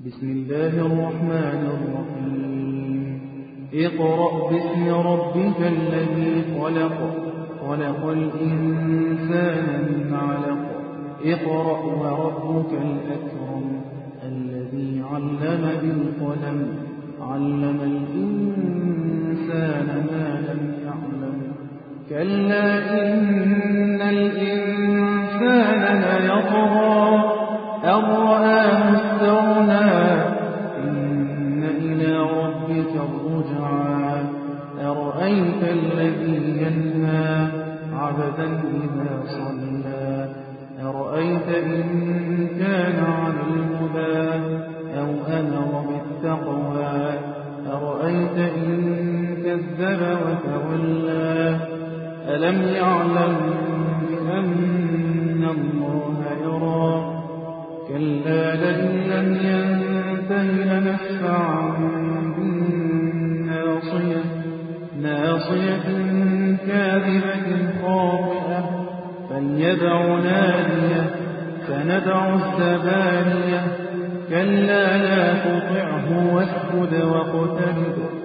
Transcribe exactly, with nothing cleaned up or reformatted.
بسم الله الرحمن الرحيم اقرأ باسم ربك الذي خلق خلق الإنسان من علق اقرأ وربك الأكرم الذي علم بالقلم علم الإنسان ما لم يعلم كلا إن الإنسان ليطغى أن رآه استغنى إن إلى ربك الرجعى أرأيت الذي ينهى عبدا إذا صلى أرأيت إن كان عن الهدى أو أمر بالتقوى أرأيت إن كذب وتولى ألم يعلم بأن الله يرى كلا لئن لم ينته لنسفعا بالناصية ناصية كاذبة خاطئة فليدع ناديه سندع الزبانية كلا لا تطعه واسجد واقترب